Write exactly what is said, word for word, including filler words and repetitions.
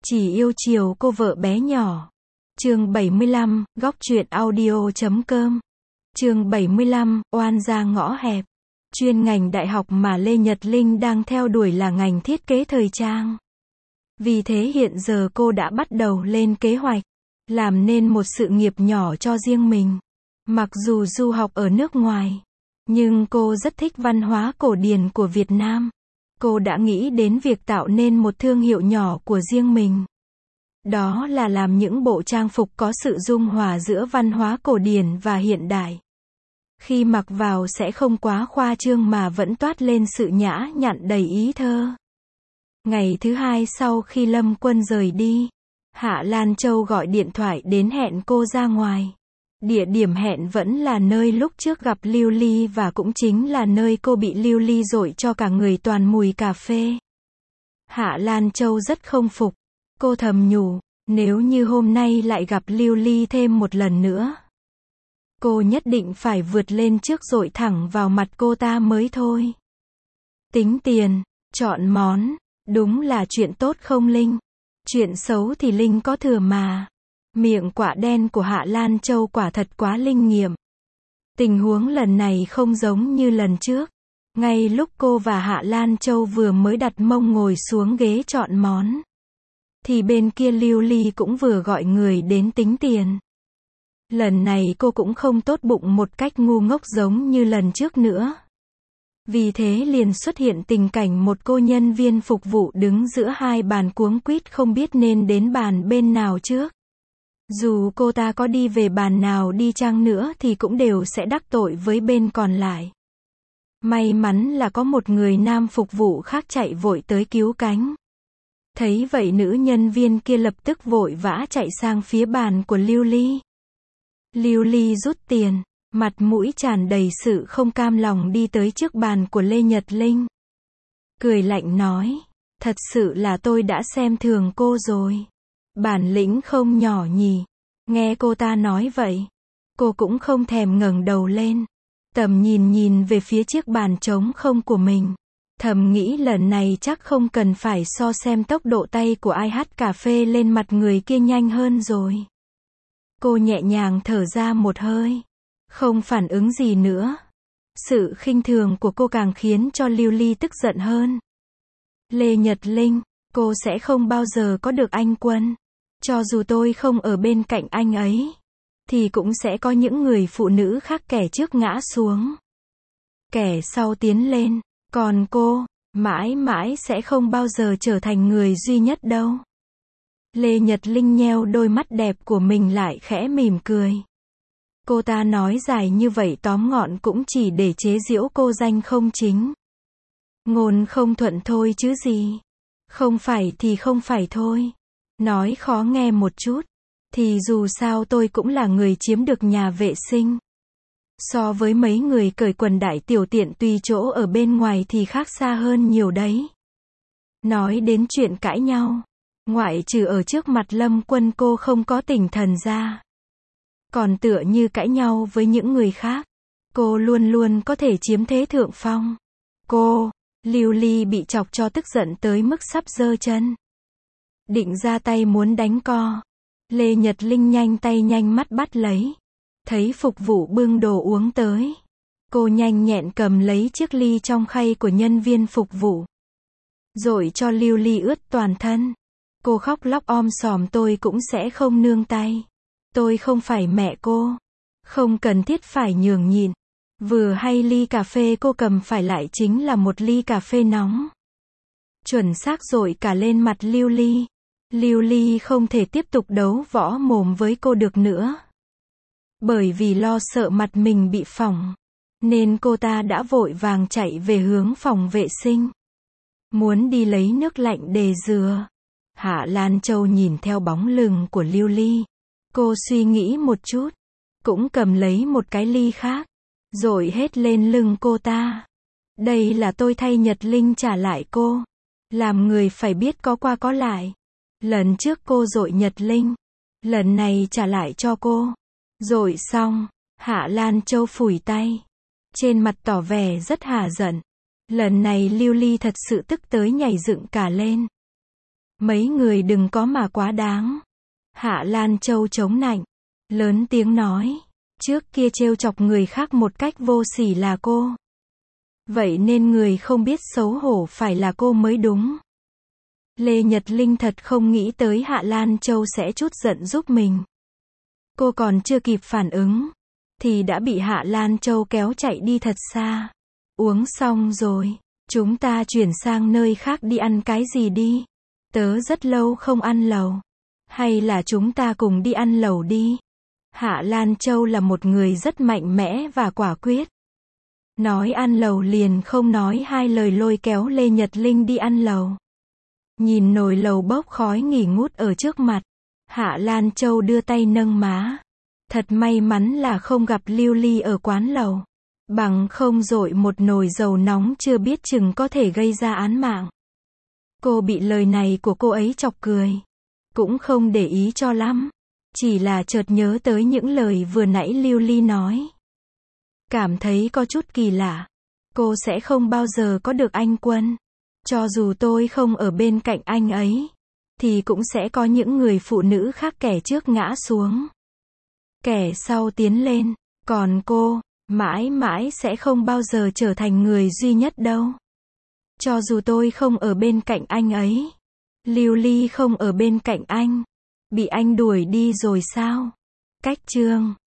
Chỉ yêu chiều cô vợ bé nhỏ. Chương bảy mươi lăm, góc truyện audio.com. Chương bảy mươi lăm, oan gia ngõ hẹp. Chuyên ngành đại học mà Lê Nhật Linh đang theo đuổi là ngành thiết kế thời trang. Vì thế hiện giờ cô đã bắt đầu lên kế hoạch, làm nên một sự nghiệp nhỏ cho riêng mình. Mặc dù du học ở nước ngoài, nhưng cô rất thích văn hóa cổ điển của Việt Nam. Cô đã nghĩ đến việc tạo nên một thương hiệu nhỏ của riêng mình. Đó là làm những bộ trang phục có sự dung hòa giữa văn hóa cổ điển và hiện đại. Khi mặc vào sẽ không quá khoa trương mà vẫn toát lên sự nhã nhặn đầy ý thơ. Ngày thứ hai sau khi Lâm Quân rời đi, Hạ Lan Châu gọi điện thoại đến hẹn cô ra ngoài. Địa điểm hẹn vẫn là nơi lúc trước gặp Lưu Ly và cũng chính là nơi cô bị Lưu Ly dội cho cả người toàn mùi cà phê. Hạ Lan Châu rất không phục. Cô thầm nhủ, nếu như hôm nay lại gặp Lưu Ly thêm một lần nữa, cô nhất định phải vượt lên trước dội thẳng vào mặt cô ta mới thôi. Tính tiền, chọn món, đúng là chuyện tốt không Linh? Chuyện xấu thì Linh có thừa mà. Miệng quạ đen của Hạ Lan Châu quả thật quá linh nghiệm. Tình huống lần này không giống như lần trước. Ngay lúc cô và Hạ Lan Châu vừa mới đặt mông ngồi xuống ghế chọn món, thì bên kia Lưu Ly cũng vừa gọi người đến tính tiền. Lần này cô cũng không tốt bụng một cách ngu ngốc giống như lần trước nữa. Vì thế liền xuất hiện tình cảnh một cô nhân viên phục vụ đứng giữa hai bàn cuống quýt không biết nên đến bàn bên nào trước. Dù cô ta có đi về bàn nào đi chăng nữa thì cũng đều sẽ đắc tội với bên còn lại. May mắn là có một người nam phục vụ khác chạy vội tới cứu cánh. Thấy vậy nữ nhân viên kia lập tức vội vã chạy sang phía bàn của Lưu Ly. Lưu Ly rút tiền, mặt mũi tràn đầy sự không cam lòng đi tới trước bàn của Lê Nhật Linh. Cười lạnh nói, thật sự là tôi đã xem thường cô rồi. Bản lĩnh không nhỏ nhỉ. Nghe cô ta nói vậy, cô cũng không thèm ngẩng đầu lên. Tầm nhìn nhìn về phía chiếc bàn trống không của mình. Thầm nghĩ lần này chắc không cần phải so xem tốc độ tay của ai hắt cà phê lên mặt người kia nhanh hơn rồi. Cô nhẹ nhàng thở ra một hơi, không phản ứng gì nữa. Sự khinh thường của cô càng khiến cho Lưu Ly tức giận hơn. Lê Nhật Linh, cô sẽ không bao giờ có được anh Quân. Cho dù tôi không ở bên cạnh anh ấy, thì cũng sẽ có những người phụ nữ khác kẻ trước ngã xuống, kẻ sau tiến lên. Còn cô, mãi mãi sẽ không bao giờ trở thành người duy nhất đâu. Lê Nhật Linh nheo đôi mắt đẹp của mình lại khẽ mỉm cười. Cô ta nói dài như vậy tóm gọn cũng chỉ để chế giễu cô danh không chính. Ngôn không thuận thôi chứ gì. Không phải thì không phải thôi. Nói khó nghe một chút, thì dù sao tôi cũng là người chiếm được nhà vệ sinh. So với mấy người cởi quần đại tiểu tiện tùy chỗ ở bên ngoài thì khác xa hơn nhiều đấy. Nói đến chuyện cãi nhau, ngoại trừ ở trước mặt Lâm Quân cô không có tinh thần ra. Còn tựa như cãi nhau với những người khác, cô luôn luôn có thể chiếm thế thượng phong. Cô, Lưu Ly bị chọc cho tức giận tới mức sắp giơ chân. Định ra tay muốn đánh co. Lê Nhật Linh nhanh tay nhanh mắt bắt lấy. Thấy phục vụ bưng đồ uống tới, cô nhanh nhẹn cầm lấy chiếc ly trong khay của nhân viên phục vụ, rồi cho Lưu Ly ướt toàn thân. Cô khóc lóc om sòm, tôi cũng sẽ không nương tay. Tôi không phải mẹ cô. Không cần thiết phải nhường nhịn. Vừa hay ly cà phê cô cầm phải lại chính là một ly cà phê nóng. Chuẩn xác dội cả lên mặt Lưu Ly. Lưu Ly không thể tiếp tục đấu võ mồm với cô được nữa. Bởi vì lo sợ mặt mình bị phỏng, nên cô ta đã vội vàng chạy về hướng phòng vệ sinh. Muốn đi lấy nước lạnh để rửa. Hạ Lan Châu nhìn theo bóng lưng của Lưu Ly. Cô suy nghĩ một chút, cũng cầm lấy một cái ly khác, dội hết lên lưng cô ta. Đây là tôi thay Nhật Linh trả lại cô. Làm người phải biết có qua có lại. Lần trước cô dội Nhật Linh, lần này trả lại cho cô. Dội xong, Hạ Lan Châu phủi tay, trên mặt tỏ vẻ rất hả giận. Lần này Lưu Ly thật sự tức tới nhảy dựng cả lên. Mấy người đừng có mà quá đáng. Hạ Lan Châu chống nạnh, lớn tiếng nói. Trước kia trêu chọc người khác một cách vô sỉ là cô. Vậy nên người không biết xấu hổ phải là cô mới đúng. Lê Nhật Linh thật không nghĩ tới Hạ Lan Châu sẽ chút giận giúp mình. Cô còn chưa kịp phản ứng, thì đã bị Hạ Lan Châu kéo chạy đi thật xa. Uống xong rồi, chúng ta chuyển sang nơi khác đi ăn cái gì đi. Tớ rất lâu không ăn lẩu. Hay là chúng ta cùng đi ăn lẩu đi. Hạ Lan Châu là một người rất mạnh mẽ và quả quyết. Nói ăn lẩu liền không nói hai lời lôi kéo Lê Nhật Linh đi ăn lẩu. Nhìn nồi lẩu bốc khói nghỉ ngút ở trước mặt, Hạ Lan Châu đưa tay nâng má. Thật may mắn là không gặp Lưu Ly ở quán lẩu. Bằng không dội một nồi dầu nóng chưa biết chừng có thể gây ra án mạng. Cô bị lời này của cô ấy chọc cười. Cũng không để ý cho lắm. Chỉ là chợt nhớ tới những lời vừa nãy Lưu Ly nói. Cảm thấy có chút kỳ lạ. Cô sẽ không bao giờ có được anh Quân. Cho dù tôi không ở bên cạnh anh ấy, thì cũng sẽ có những người phụ nữ khác kẻ trước ngã xuống. Kẻ sau tiến lên. Còn cô, mãi mãi sẽ không bao giờ trở thành người duy nhất đâu. Cho dù tôi không ở bên cạnh anh ấy. Lưu Ly không ở bên cạnh anh. Bị anh đuổi đi rồi sao? Cách chương